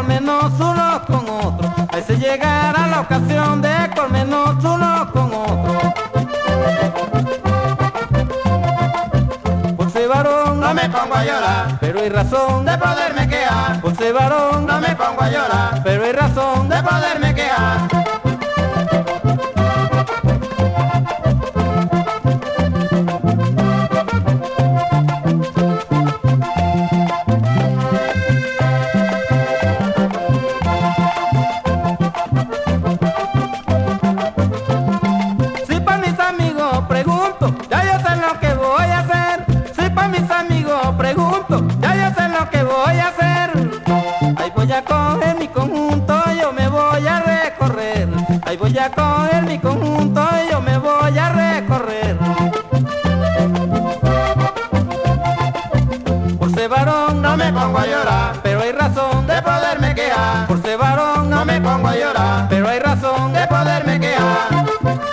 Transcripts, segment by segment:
colmenos unos con otros. Ahí se llegará la ocasión de colmenos unos con otros. Por ser varón No me pongo a llorar, pero hay razón de poderme quejar. por ser varón No me pongo a llorar, pero hay razón de poderme quejar. Si pa' mis amigos pregunto, ya yo sé lo que voy a hacer. Si pa' mis amigos pregunto, ya yo sé lo que voy a hacer. Ahí voy a coger mi conjunto, yo me voy a recorrer. Ahí voy a coger mi conjunto, yo me voy a recorrer. Por ser varón No me pongo a llorar, pero hay razón de poderme quejar. por ser varón No me pongo a llorar, pero hay razón de poderme quejar.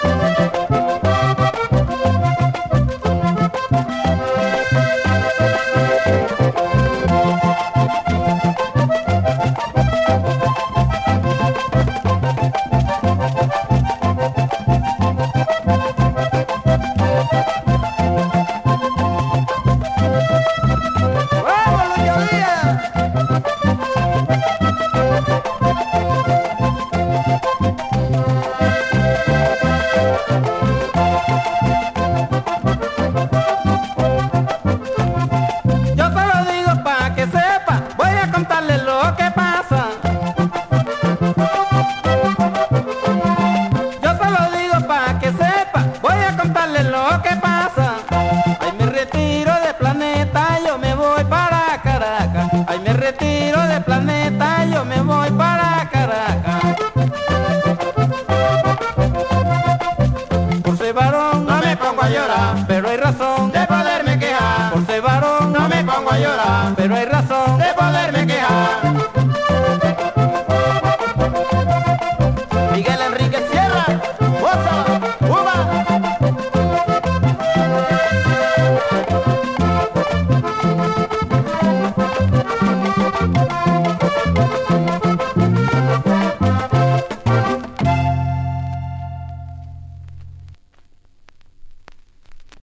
¡Vamos, Lucho Díaz! Yo solo digo pa' que sepa, voy a contarle lo que pasa. Yo solo digo pa' que sepa, voy a contarle lo que pasa. Ahí me retiro de planeta, yo me voy para Caracas. Ahí me retiro de planeta, yo me voy para Caracas. Por ser varón No me pongo a llorar, pero hay razón de poderme quejar. por ser varón